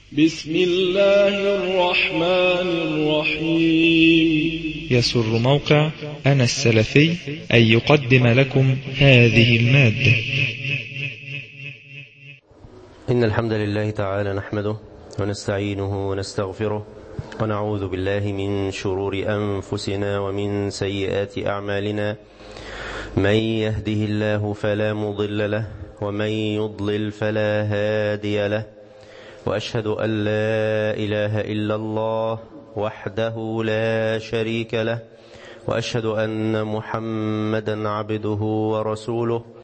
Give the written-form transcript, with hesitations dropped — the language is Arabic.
بسم الله الرحمن الرحيم. يسر موقع أنا السلفي أن يقدم لكم هذه المادة. إن الحمد لله تعالى نحمده ونستعينه ونستغفره ونعوذ بالله من شرور أنفسنا ومن سيئات أعمالنا. من يهده الله فلا مضل له ومن يضلل فلا هادي له، وأشهد أن لا إله إلا الله وحده لا شريك له، وأشهد أن محمدا عبده ورسوله